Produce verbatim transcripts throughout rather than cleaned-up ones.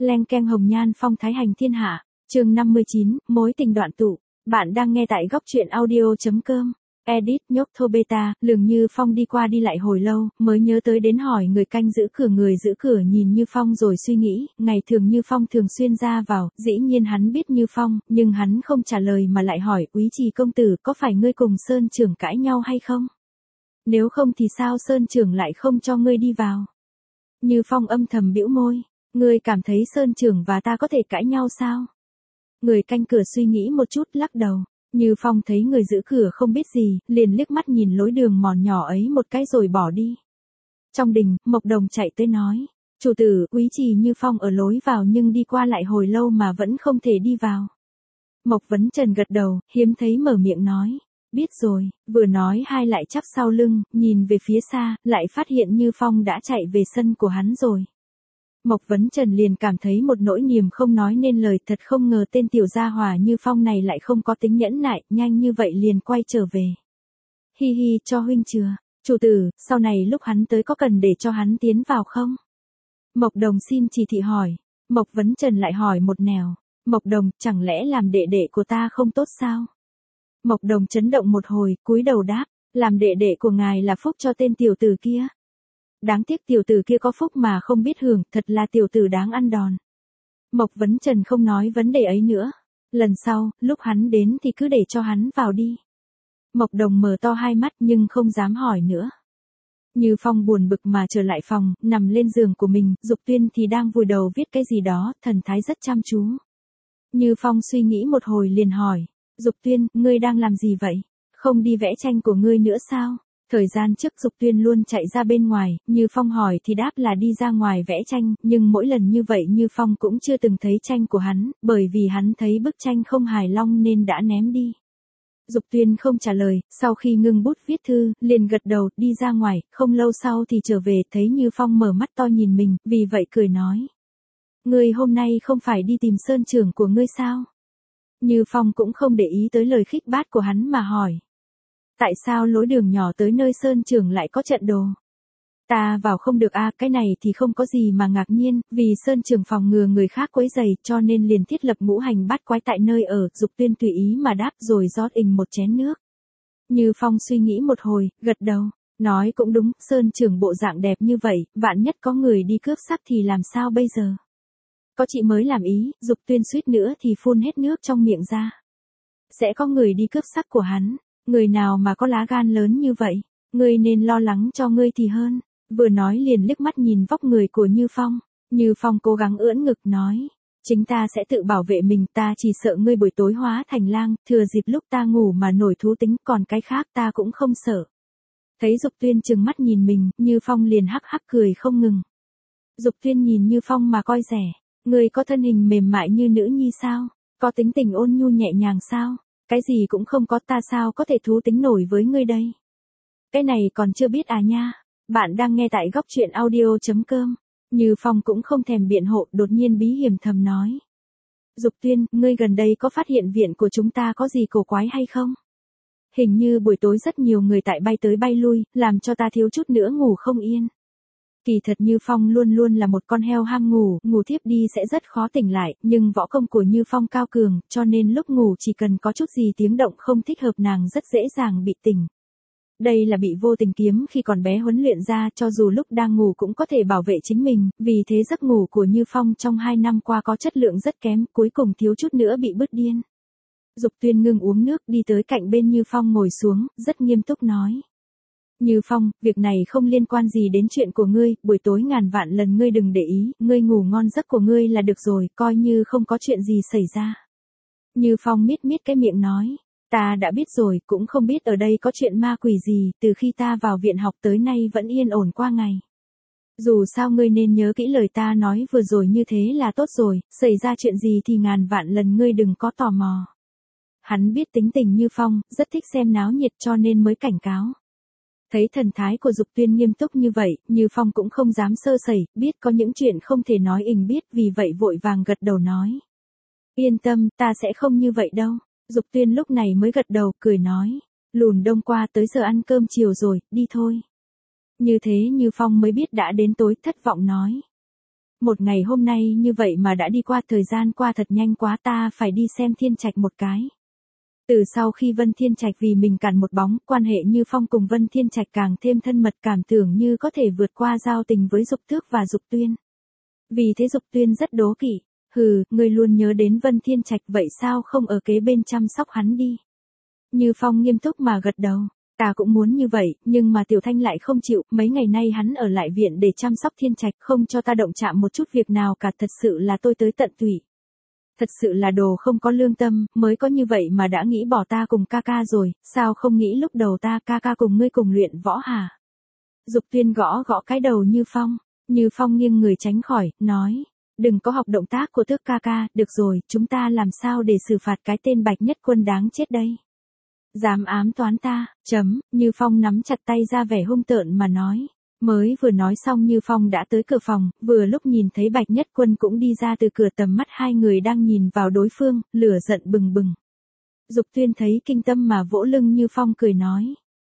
Leng keng hồng nhan phong thái hành thiên hạ, chương năm mươi chín, mối tình đoạn tụ. Bạn đang nghe tại góc truyện audio.com. Edit nhốc thô beta, Lường Như Phong đi qua đi lại hồi lâu, mới nhớ tới đến hỏi người canh giữ cửa. Người giữ cửa nhìn Như Phong rồi suy nghĩ, ngày thường Như Phong thường xuyên ra vào, dĩ nhiên hắn biết Như Phong, nhưng hắn không trả lời mà lại hỏi, Úy Trì công tử, có phải ngươi cùng Sơn trưởng cãi nhau hay không? Nếu không thì sao Sơn trưởng lại không cho ngươi đi vào? Như Phong âm thầm bĩu môi, ngươi cảm thấy Sơn trưởng và ta có thể cãi nhau sao? Người canh cửa suy nghĩ một chút lắc đầu. Như Phong thấy người giữ cửa không biết gì, liền liếc mắt nhìn lối đường mòn nhỏ ấy một cái rồi bỏ đi. Trong đình, Mộc Đồng chạy tới nói, chủ tử, Úy Trì Như Phong ở lối vào nhưng đi qua lại hồi lâu mà vẫn không thể đi vào. Mộc Vấn Trần gật đầu, hiếm thấy mở miệng nói, biết rồi, vừa nói hai lại chắp sau lưng, nhìn về phía xa, lại phát hiện Như Phong đã chạy về sân của hắn rồi. Mộc Vấn Trần liền cảm thấy một nỗi niềm không nói nên lời, thật không ngờ tên tiểu gia hỏa Như Phong này lại không có tính nhẫn nại, nhanh như vậy liền quay trở về. Hi hi, cho huynh chừa, chủ tử, sau này lúc hắn tới có cần để cho hắn tiến vào không? Mộc Đồng xin chỉ thị hỏi. Mộc Vấn Trần lại hỏi một nẻo, Mộc Đồng, chẳng lẽ làm đệ đệ của ta không tốt sao? Mộc Đồng chấn động một hồi, cúi đầu đáp, làm đệ đệ của ngài là phúc cho tên tiểu tử kia. Đáng tiếc tiểu tử kia có phúc mà không biết hưởng, thật là tiểu tử đáng ăn đòn. Mộc Vấn Trần không nói vấn đề ấy nữa. Lần sau, lúc hắn đến thì cứ để cho hắn vào đi. Mộc Đồng mở to hai mắt nhưng không dám hỏi nữa. Như Phong buồn bực mà trở lại phòng, nằm lên giường của mình, Dục Tuyên thì đang vùi đầu viết cái gì đó, thần thái rất chăm chú. Như Phong suy nghĩ một hồi liền hỏi, Dục Tuyên, ngươi đang làm gì vậy? Không đi vẽ tranh của ngươi nữa sao? Thời gian trước Dục Tuyên luôn chạy ra bên ngoài, Như Phong hỏi thì đáp là đi ra ngoài vẽ tranh, nhưng mỗi lần như vậy Như Phong cũng chưa từng thấy tranh của hắn, bởi vì hắn thấy bức tranh không hài lòng nên đã ném đi. Dục Tuyên không trả lời, sau khi ngưng bút viết thư, liền gật đầu, đi ra ngoài, không lâu sau thì trở về, thấy Như Phong mở mắt to nhìn mình, vì vậy cười nói. Ngươi hôm nay không phải đi tìm Sơn trưởng của ngươi sao? Như Phong cũng không để ý tới lời khích bát của hắn mà hỏi. Tại sao lối đường nhỏ tới nơi Sơn trưởng lại có trận đồ? Ta vào không được a, à, cái này thì không có gì mà ngạc nhiên, vì Sơn trưởng phòng ngừa người khác quấy rầy cho nên liền thiết lập ngũ hành bát quái tại nơi ở. Dục Tuyên tùy ý mà đáp rồi rót ình một chén nước. Như Phong suy nghĩ một hồi, gật đầu, nói cũng đúng, Sơn trưởng bộ dạng đẹp như vậy, vạn nhất có người đi cướp sắc thì làm sao bây giờ? Có chị mới làm ý, Dục Tuyên suýt nữa thì phun hết nước trong miệng ra. Sẽ có người đi cướp sắc của hắn. Người nào mà có lá gan lớn như vậy, ngươi nên lo lắng cho ngươi thì hơn. Vừa nói liền liếc mắt nhìn vóc người của Như Phong. Như Phong cố gắng ưỡn ngực nói, chính ta sẽ tự bảo vệ mình, ta chỉ sợ ngươi buổi tối hóa thành lang, thừa dịp lúc ta ngủ mà nổi thú tính, còn cái khác ta cũng không sợ. Thấy Dục Tuyên trừng mắt nhìn mình, Như Phong liền hắc hắc cười không ngừng. Dục Tuyên nhìn Như Phong mà coi rẻ, ngươi có thân hình mềm mại như nữ nhi sao? Có tính tình ôn nhu nhẹ nhàng sao? Cái gì cũng không có, ta sao có thể thú tính nổi với ngươi đây? Cái này còn chưa biết à nha. Bạn đang nghe tại góc truyện audio.com. Như Phong cũng không thèm biện hộ, đột nhiên bí hiểm thầm nói. Dục Tuyên, ngươi gần đây có phát hiện viện của chúng ta có gì cổ quái hay không? Hình như buổi tối rất nhiều người tại bay tới bay lui, làm cho ta thiếu chút nữa ngủ không yên. Kỳ thật Như Phong luôn luôn là một con heo ham ngủ, ngủ thiếp đi sẽ rất khó tỉnh lại, nhưng võ công của Như Phong cao cường, cho nên lúc ngủ chỉ cần có chút gì tiếng động không thích hợp nàng rất dễ dàng bị tỉnh. Đây là bị vô tình kiếm khi còn bé huấn luyện ra, cho dù lúc đang ngủ cũng có thể bảo vệ chính mình, vì thế giấc ngủ của Như Phong trong hai năm qua có chất lượng rất kém, cuối cùng thiếu chút nữa bị bứt điên. Dục Tuyên ngưng uống nước đi tới cạnh bên Như Phong ngồi xuống, rất nghiêm túc nói. Như Phong, việc này không liên quan gì đến chuyện của ngươi, buổi tối ngàn vạn lần ngươi đừng để ý, ngươi ngủ ngon giấc của ngươi là được rồi, coi như không có chuyện gì xảy ra. Như Phong miết miết cái miệng nói, ta đã biết rồi, cũng không biết ở đây có chuyện ma quỷ gì, từ khi ta vào viện học tới nay vẫn yên ổn qua ngày. Dù sao ngươi nên nhớ kỹ lời ta nói vừa rồi như thế là tốt rồi, xảy ra chuyện gì thì ngàn vạn lần ngươi đừng có tò mò. Hắn biết tính tình Như Phong, rất thích xem náo nhiệt cho nên mới cảnh cáo. Thấy thần thái của Dục Tuyên nghiêm túc như vậy, Như Phong cũng không dám sơ sẩy, biết có những chuyện không thể nói ình biết, vì vậy vội vàng gật đầu nói. Yên tâm, ta sẽ không như vậy đâu. Dục Tuyên lúc này mới gật đầu, cười nói. Lùn đông qua tới giờ ăn cơm chiều rồi, đi thôi. Như thế Như Phong mới biết đã đến tối, thất vọng nói. một ngày hôm nay như vậy mà đã đi qua, thời gian qua thật nhanh quá, ta phải đi xem Thiên Trạch một cái. Từ sau khi Vân Thiên Trạch vì mình cản một bóng, quan hệ Như Phong cùng Vân Thiên Trạch càng thêm thân mật, cảm tưởng như có thể vượt qua giao tình với Dục Tước và Dục Tuyên. Vì thế Dục Tuyên rất đố kỵ, hừ, ngươi luôn nhớ đến Vân Thiên Trạch, vậy sao không ở kế bên chăm sóc hắn đi? Như Phong nghiêm túc mà gật đầu, ta cũng muốn như vậy, nhưng mà Tiểu Thanh lại không chịu, mấy ngày nay hắn ở lại viện để chăm sóc Thiên Trạch, không cho ta động chạm một chút việc nào cả, thật sự là tôi tới tận tủy. Thật sự là đồ không có lương tâm, mới có như vậy mà đã nghĩ bỏ ta cùng ca ca rồi, sao không nghĩ lúc đầu ta ca ca cùng ngươi cùng luyện võ hả? Dục Tuyên gõ gõ cái đầu Như Phong, Như Phong nghiêng người tránh khỏi, nói, đừng có học động tác của Tước ca ca, được rồi, chúng ta làm sao để xử phạt cái tên Bạch Nhất Quân đáng chết đây? Dám ám toán ta, chấm, Như Phong nắm chặt tay ra vẻ hung tợn mà nói. Mới vừa nói xong Như Phong đã tới cửa phòng, vừa lúc nhìn thấy Bạch Nhất Quân cũng đi ra từ cửa, tầm mắt hai người đang nhìn vào đối phương, lửa giận bừng bừng. Dục Tuyên thấy kinh tâm mà vỗ lưng Như Phong cười nói.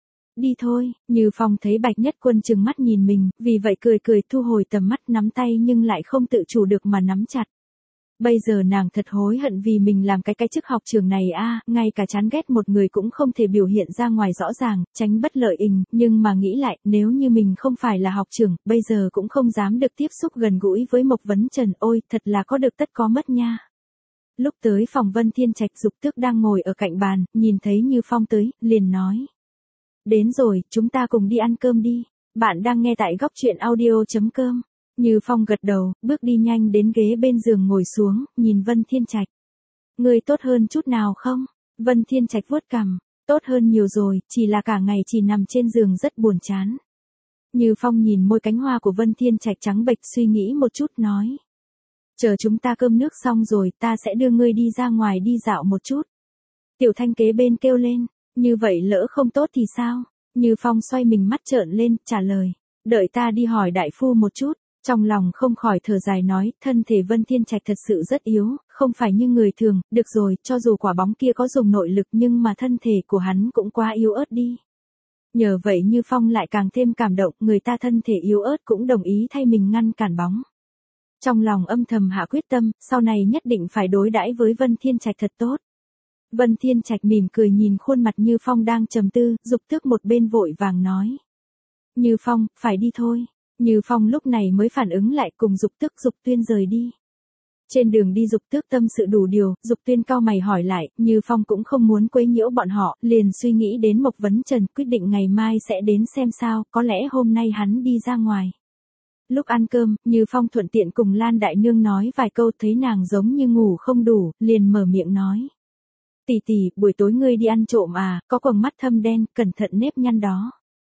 Đi thôi, Như Phong thấy Bạch Nhất Quân trừng mắt nhìn mình, vì vậy cười cười thu hồi tầm mắt, nắm tay nhưng lại không tự chủ được mà nắm chặt. Bây giờ nàng thật hối hận vì mình làm cái cái chức học trường này a, à, ngay cả chán ghét một người cũng không thể biểu hiện ra ngoài rõ ràng, tránh bất lợi ình, nhưng mà nghĩ lại, nếu như mình không phải là học trưởng, bây giờ cũng không dám được tiếp xúc gần gũi với Mộc Vấn Trần, ôi, thật là có được tất có mất nha. Lúc tới phòng Vân Thiên Trạch, Dục Tước đang ngồi ở cạnh bàn, nhìn thấy Như Phong tới, liền nói. Đến rồi, chúng ta cùng đi ăn cơm đi, bạn đang nghe tại góc truyện audio chấm com. Như Phong gật đầu, bước đi nhanh đến ghế bên giường ngồi xuống, nhìn Vân Thiên Trạch. Ngươi tốt hơn chút nào không? Vân Thiên Trạch vuốt cằm, tốt hơn nhiều rồi, chỉ là cả ngày chỉ nằm trên giường rất buồn chán. Như Phong nhìn môi cánh hoa của Vân Thiên Trạch trắng bệch, suy nghĩ một chút nói. Chờ chúng ta cơm nước xong rồi, ta sẽ đưa ngươi đi ra ngoài đi dạo một chút. Tiểu Thanh kế bên kêu lên, như vậy lỡ không tốt thì sao? Như Phong xoay mình mắt trợn lên, trả lời. Đợi ta đi hỏi đại phu một chút. Trong lòng không khỏi thở dài nói, thân thể Vân Thiên Trạch thật sự rất yếu, không phải như người thường, được rồi, cho dù quả bóng kia có dùng nội lực nhưng mà thân thể của hắn cũng quá yếu ớt đi. Nhờ vậy Như Phong lại càng thêm cảm động, người ta thân thể yếu ớt cũng đồng ý thay mình ngăn cản bóng. Trong lòng âm thầm hạ quyết tâm, sau này nhất định phải đối đãi với Vân Thiên Trạch thật tốt. Vân Thiên Trạch mỉm cười nhìn khuôn mặt Như Phong đang trầm tư, Dục Tước một bên vội vàng nói. Như Phong, phải đi thôi. Như Phong lúc này mới phản ứng lại, cùng Dục Tước Dục Tuyên rời đi. Trên đường đi Dục Tước tâm sự đủ điều, Dục Tuyên cau mày hỏi lại, Như Phong cũng không muốn quấy nhiễu bọn họ, liền suy nghĩ đến Mộc Vấn Trần, quyết định ngày mai sẽ đến xem sao, có lẽ hôm nay hắn đi ra ngoài. Lúc ăn cơm, Như Phong thuận tiện cùng Lan Đại Nương nói vài câu, thấy nàng giống như ngủ không đủ, liền mở miệng nói. Tỷ tỷ, buổi tối ngươi đi ăn trộm à, có quầng mắt thâm đen, cẩn thận nếp nhăn đó.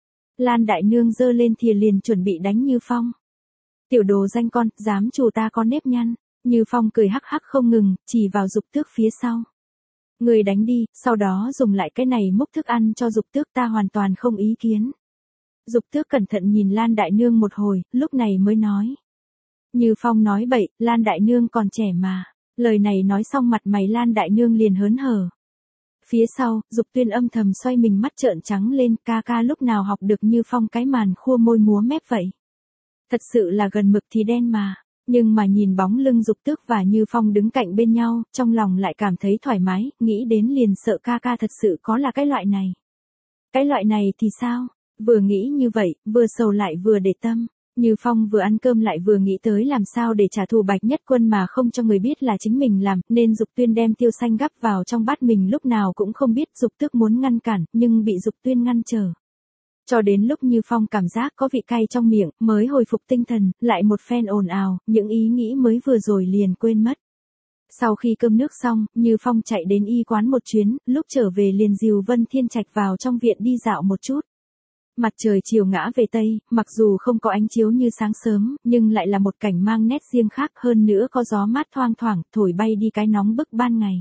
Lan Đại Nương giơ lên thìa liền chuẩn bị đánh Như Phong. Tiểu đồ danh con, dám chù ta có nếp nhăn. Như Phong cười hắc hắc không ngừng, chỉ vào Dục Tước phía sau. Người đánh đi, sau đó dùng lại cái này múc thức ăn cho Dục Tước, ta hoàn toàn không ý kiến. Dục Tước cẩn thận nhìn Lan Đại Nương một hồi, lúc này mới nói. Như Phong nói bậy, Lan Đại Nương còn trẻ mà. Lời này nói xong mặt mày Lan Đại Nương liền hớn hở. Phía sau, Dục Tuyên âm thầm xoay mình mắt trợn trắng lên, ca ca lúc nào học được Như Phong cái màn khua môi múa mép vậy. Thật sự là gần mực thì đen mà. Nhưng mà nhìn bóng lưng Dục Tước và Như Phong đứng cạnh bên nhau, trong lòng lại cảm thấy thoải mái, nghĩ đến liền sợ ca ca thật sự có là cái loại này. Cái loại này thì sao? Vừa nghĩ như vậy, vừa sầu lại vừa để tâm. Như Phong vừa ăn cơm lại vừa nghĩ tới làm sao để trả thù Bạch Nhất Quân mà không cho người biết là chính mình làm, nên Dục Tuyên đem tiêu xanh gắp vào trong bát mình, lúc nào cũng không biết. Dục Tước muốn ngăn cản, nhưng bị Dục Tuyên ngăn trở. Cho đến lúc Như Phong cảm giác có vị cay trong miệng, mới hồi phục tinh thần, lại một phen ồn ào, những ý nghĩ mới vừa rồi liền quên mất. Sau khi cơm nước xong, Như Phong chạy đến y quán một chuyến, lúc trở về liền dìu Vân Thiên Trạch vào trong viện đi dạo một chút. Mặt trời chiều ngã về Tây, mặc dù không có ánh chiếu như sáng sớm, nhưng lại là một cảnh mang nét riêng khác, hơn nữa có gió mát thoang thoảng, thổi bay đi cái nóng bức ban ngày.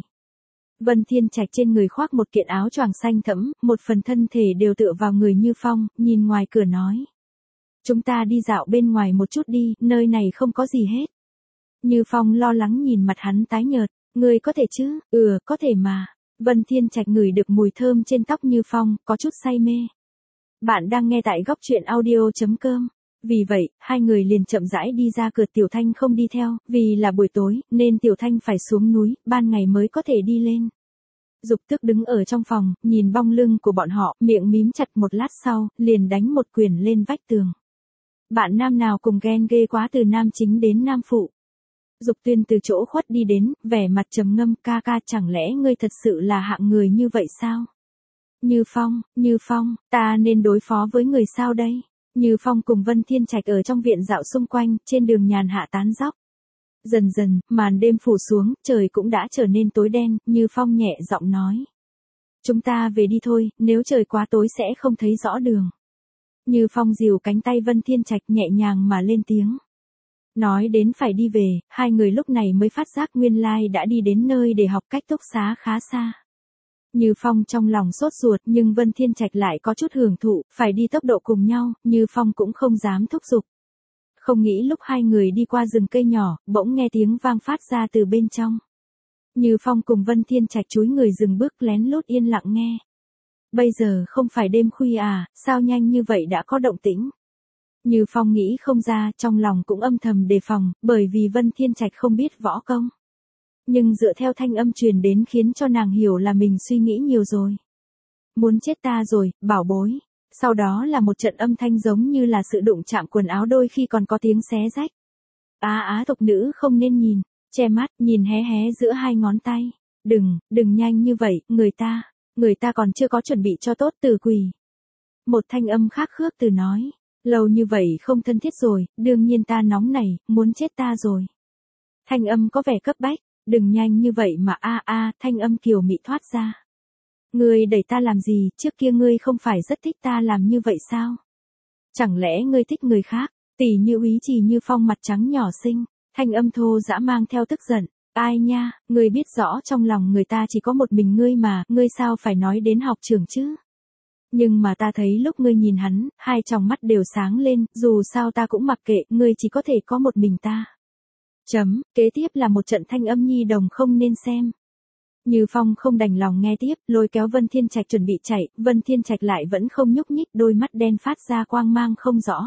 Vân Thiên Trạch trên người khoác một kiện áo choàng xanh thẫm, một phần thân thể đều tựa vào người Như Phong, nhìn ngoài cửa nói. Chúng ta đi dạo bên ngoài một chút đi, nơi này không có gì hết. Như Phong lo lắng nhìn mặt hắn tái nhợt, ngươi có thể chứ, ừ, có thể mà. Vân Thiên Trạch ngửi được mùi thơm trên tóc Như Phong, có chút say mê. Bạn đang nghe tại góc truyện audio chấm com. Vì vậy, hai người liền chậm rãi đi ra cửa. Tiểu Thanh không đi theo, vì là buổi tối, nên Tiểu Thanh phải xuống núi, ban ngày mới có thể đi lên. Dục Tước đứng ở trong phòng, nhìn bóng lưng của bọn họ, miệng mím chặt một lát sau, liền đánh một quyền lên vách tường. Bạn nam nào cùng ghen ghê quá, từ nam chính đến nam phụ. Dục Tuyên từ chỗ khuất đi đến, vẻ mặt trầm ngâm, ca ca, chẳng lẽ ngươi thật sự là hạng người như vậy sao? Như Phong, Như Phong, ta nên đối phó với người sao đây? Như Phong cùng Vân Thiên Trạch ở trong viện dạo xung quanh, trên đường nhàn hạ tán dóc. Dần dần, màn đêm phủ xuống, trời cũng đã trở nên tối đen, Như Phong nhẹ giọng nói. Chúng ta về đi thôi, nếu trời quá tối sẽ không thấy rõ đường. Như Phong dìu cánh tay Vân Thiên Trạch nhẹ nhàng mà lên tiếng. Nói đến phải đi về, hai người lúc này mới phát giác nguyên lai đã đi đến nơi để học cách túc xá khá xa. Như Phong trong lòng sốt ruột, nhưng Vân Thiên Trạch lại có chút hưởng thụ, phải đi tốc độ cùng nhau, Như Phong cũng không dám thúc giục. Không nghĩ lúc hai người đi qua rừng cây nhỏ, bỗng nghe tiếng vang phát ra từ bên trong. Như Phong cùng Vân Thiên Trạch chúi người dừng bước lén lút yên lặng nghe. Bây giờ không phải đêm khuya à, sao nhanh như vậy đã có động tĩnh? Như Phong nghĩ không ra, trong lòng cũng âm thầm đề phòng, bởi vì Vân Thiên Trạch không biết võ công. Nhưng dựa theo thanh âm truyền đến khiến cho nàng hiểu là mình suy nghĩ nhiều rồi. Muốn chết ta rồi, bảo bối. Sau đó là một trận âm thanh giống như là sự đụng chạm quần áo, đôi khi còn có tiếng xé rách. Á á, tục nữ không nên nhìn, che mắt, nhìn hé hé giữa hai ngón tay. Đừng, đừng nhanh như vậy, người ta, người ta còn chưa có chuẩn bị cho tốt, Từ Quỳ. Một thanh âm khác khước từ nói, lâu như vậy không thân thiết rồi, đương nhiên ta nóng này, muốn chết ta rồi. Thanh âm có vẻ cấp bách, đừng nhanh như vậy mà a a, thanh âm kiều mị thoát ra. Ngươi đẩy ta làm gì, trước kia ngươi không phải rất thích ta làm như vậy sao? Chẳng lẽ ngươi thích người khác? Tỷ Như Úy Trì Như Phong mặt trắng nhỏ xinh, thanh âm thô dã mang theo tức giận. Ai nha, ngươi biết rõ trong lòng người ta chỉ có một mình ngươi mà, ngươi sao phải nói đến học trưởng chứ? Nhưng mà ta thấy lúc ngươi nhìn hắn, hai tròng mắt đều sáng lên, dù sao ta cũng mặc kệ, ngươi chỉ có thể có một mình ta. Chấm, kế tiếp là một trận thanh âm nhi đồng không nên xem. Như Phong không đành lòng nghe tiếp, lôi kéo Vân Thiên Trạch chuẩn bị chạy, Vân Thiên Trạch lại vẫn không nhúc nhích, đôi mắt đen phát ra quang mang không rõ.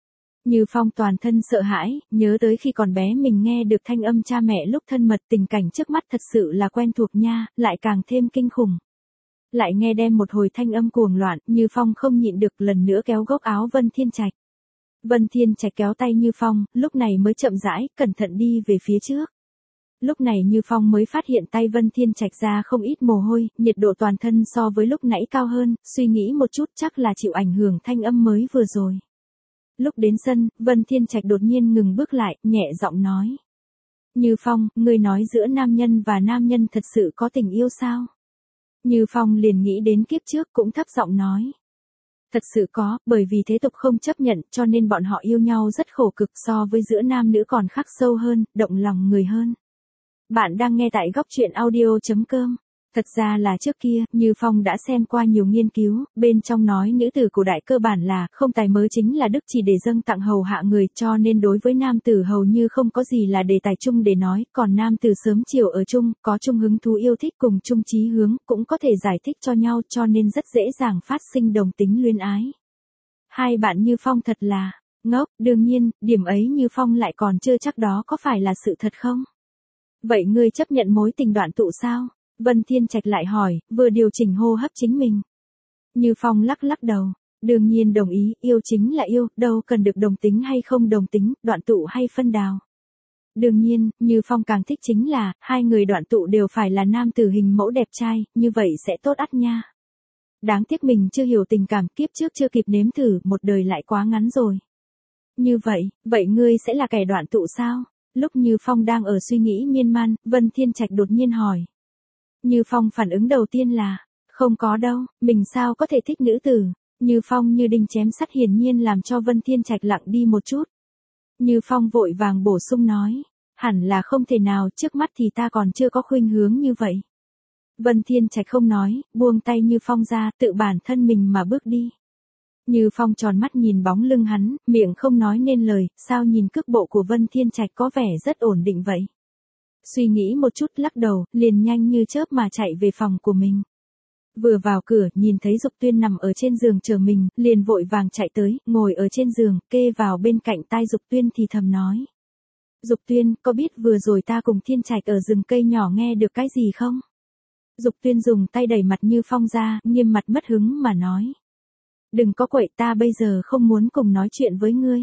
Như Phong toàn thân sợ hãi, nhớ tới khi còn bé mình nghe được thanh âm cha mẹ lúc thân mật, tình cảnh trước mắt thật sự là quen thuộc nha, lại càng thêm kinh khủng. Lại nghe đem một hồi thanh âm cuồng loạn, Như Phong không nhịn được lần nữa kéo góc áo Vân Thiên Trạch. Vân Thiên Trạch kéo tay Như Phong, lúc này mới chậm rãi, cẩn thận đi về phía trước. Lúc này Như Phong mới phát hiện tay Vân Thiên Trạch ra không ít mồ hôi, nhiệt độ toàn thân so với lúc nãy cao hơn, suy nghĩ một chút chắc là chịu ảnh hưởng thanh âm mới vừa rồi. Lúc đến sân, Vân Thiên Trạch đột nhiên ngừng bước lại, nhẹ giọng nói. Như Phong, ngươi nói giữa nam nhân và nam nhân thật sự có tình yêu sao? Như Phong liền nghĩ đến kiếp trước cũng thấp giọng nói. Thật sự có, bởi vì thế tục không chấp nhận cho nên bọn họ yêu nhau rất khổ cực, so với giữa nam nữ còn khắc sâu hơn, động lòng người hơn. Bạn đang nghe tại góc truyện audio chấm com. Thật ra là trước kia, Như Phong đã xem qua nhiều nghiên cứu, bên trong nói nữ tử cổ đại cơ bản là không tài mớ chính là đức chỉ để dâng tặng hầu hạ người, cho nên đối với nam tử hầu như không có gì là đề tài chung để nói, còn nam tử sớm chiều ở chung, có chung hứng thú yêu thích cùng chung chí hướng, cũng có thể giải thích cho nhau cho nên rất dễ dàng phát sinh đồng tính luyến ái. Hai bạn Như Phong thật là ngốc, đương nhiên, điểm ấy Như Phong lại còn chưa chắc đó có phải là sự thật không? Vậy ngươi chấp nhận mối tình đoạn tụ sao? Vân Thiên Trạch lại hỏi, vừa điều chỉnh hô hấp chính mình. Như Phong lắc lắc đầu, đương nhiên đồng ý, yêu chính là yêu, đâu cần được đồng tính hay không đồng tính, đoạn tụ hay phân đào. Đương nhiên, Như Phong càng thích chính là, hai người đoạn tụ đều phải là nam tử hình mẫu đẹp trai, như vậy sẽ tốt ắt nha. Đáng tiếc mình chưa hiểu tình cảm, kiếp trước chưa kịp nếm thử, một đời lại quá ngắn rồi. Như vậy, vậy ngươi sẽ là kẻ đoạn tụ sao? Lúc Như Phong đang ở suy nghĩ miên man, Vân Thiên Trạch đột nhiên hỏi. Như Phong phản ứng đầu tiên là, không có đâu, mình sao có thể thích nữ tử. Như Phong như đinh chém sắt hiển nhiên làm cho Vân Thiên Trạch lặng đi một chút. Như Phong vội vàng bổ sung nói, hẳn là không thể nào, trước mắt thì ta còn chưa có khuynh hướng như vậy. Vân Thiên Trạch không nói, buông tay Như Phong ra, tự bản thân mình mà bước đi. Như Phong tròn mắt nhìn bóng lưng hắn, miệng không nói nên lời, sao nhìn cước bộ của Vân Thiên Trạch có vẻ rất ổn định vậy. Suy nghĩ một chút lắc đầu, liền nhanh như chớp mà chạy về phòng của mình. Vừa vào cửa, nhìn thấy Dục Tuyên nằm ở trên giường chờ mình, liền vội vàng chạy tới, ngồi ở trên giường, kê vào bên cạnh tai Dục Tuyên thì thầm nói. Dục Tuyên, có biết vừa rồi ta cùng Thiên Trạch ở rừng cây nhỏ nghe được cái gì không? Dục Tuyên dùng tay đẩy mặt Như Phong ra, nghiêm mặt mất hứng mà nói. Đừng có quậy, ta bây giờ không muốn cùng nói chuyện với ngươi.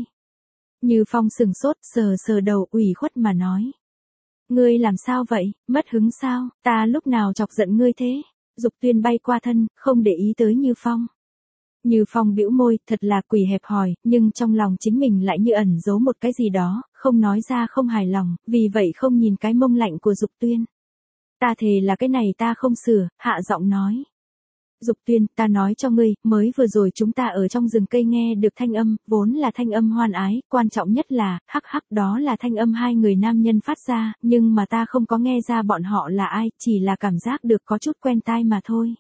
Như Phong sừng sốt, sờ sờ đầu, ủy khuất mà nói. Ngươi làm sao vậy, mất hứng sao, ta lúc nào chọc giận ngươi thế? Dục Tuyên bay qua thân, không để ý tới Như Phong. Như Phong bĩu môi, thật là quỷ hẹp hòi, nhưng trong lòng chính mình lại như ẩn giấu một cái gì đó, không nói ra không hài lòng, vì vậy không nhìn cái mông lạnh của Dục Tuyên. Ta thề là cái này ta không sửa, hạ giọng nói. Dục Tuyên, ta nói cho ngươi, mới vừa rồi chúng ta ở trong rừng cây nghe được thanh âm, vốn là thanh âm hoan ái, quan trọng nhất là, hắc hắc đó là thanh âm hai người nam nhân phát ra, nhưng mà ta không có nghe ra bọn họ là ai, chỉ là cảm giác được có chút quen tai mà thôi.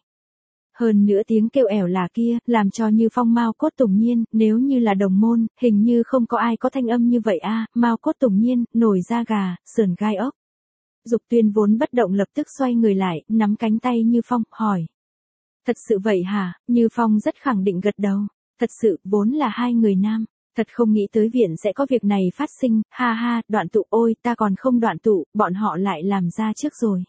Hơn nữa tiếng kêu ẻo là kia, làm cho Như Phong Mao cốt tùng nhiên, nếu như là đồng môn, hình như không có ai có thanh âm như vậy a, Mao cốt tùng nhiên, nổi da gà, sườn gai ốc. Dục Tuyên vốn bất động lập tức xoay người lại, nắm cánh tay Như Phong, hỏi. Thật sự vậy hả? Như Phong rất khẳng định gật đầu. Thật sự, vốn là hai người nam. Thật không nghĩ tới viện sẽ có việc này phát sinh, ha ha, đoạn tụ ôi, ta còn không đoạn tụ, bọn họ lại làm ra trước rồi.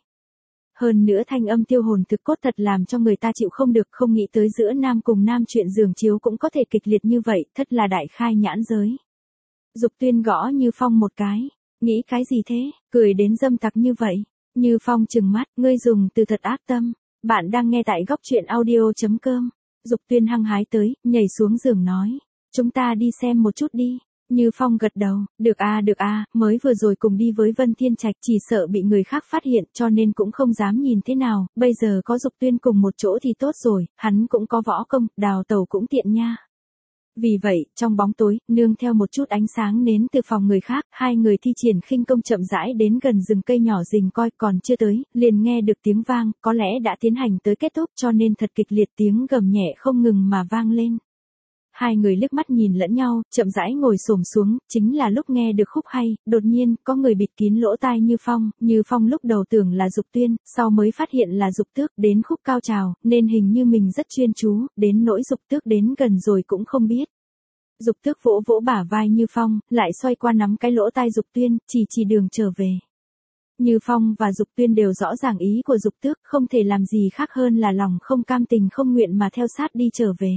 Hơn nữa thanh âm tiêu hồn thực cốt thật làm cho người ta chịu không được, không nghĩ tới giữa nam cùng nam chuyện giường chiếu cũng có thể kịch liệt như vậy, thật là đại khai nhãn giới. Dục Tuyên gõ Như Phong một cái. Nghĩ cái gì thế, cười đến dâm tặc như vậy. Như Phong trừng mắt, ngươi dùng từ thật ác tâm. Bạn đang nghe tại góc truyện audio.com. Dục Tuyên hăng hái tới, nhảy xuống giường nói. Chúng ta đi xem một chút đi. Như Phong gật đầu, được a được a, mới vừa rồi cùng đi với Vân Thiên Trạch chỉ sợ bị người khác phát hiện cho nên cũng không dám nhìn thế nào, bây giờ có Dục Tuyên cùng một chỗ thì tốt rồi, hắn cũng có võ công, đào tẩu cũng tiện nha. Vì vậy, trong bóng tối, nương theo một chút ánh sáng nến từ phòng người khác, hai người thi triển khinh công chậm rãi đến gần rừng cây nhỏ rình coi còn chưa tới, liền nghe được tiếng vang, có lẽ đã tiến hành tới kết thúc cho nên thật kịch liệt tiếng gầm nhẹ không ngừng mà vang lên. Hai người liếc mắt nhìn lẫn nhau, chậm rãi ngồi xổm xuống, chính là lúc nghe được khúc hay, đột nhiên, có người bịt kín lỗ tai Như Phong, Như Phong lúc đầu tưởng là Dục Tuyên, sau mới phát hiện là Dục Tước, đến khúc cao trào, nên hình như mình rất chuyên chú, đến nỗi Dục Tước đến gần rồi cũng không biết. Dục Tước vỗ vỗ bả vai Như Phong, lại xoay qua nắm cái lỗ tai Dục Tuyên, chỉ chỉ đường trở về. Như Phong và Dục Tuyên đều rõ ràng ý của Dục Tước, không thể làm gì khác hơn là lòng không cam tình không nguyện mà theo sát đi trở về.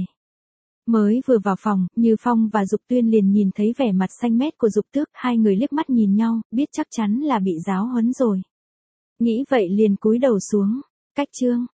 Mới vừa vào phòng, Như Phong và Dục Tuyên liền nhìn thấy vẻ mặt xanh mét của Dục Tước, hai người liếc mắt nhìn nhau, biết chắc chắn là bị giáo huấn rồi. Nghĩ vậy liền cúi đầu xuống. Cách chương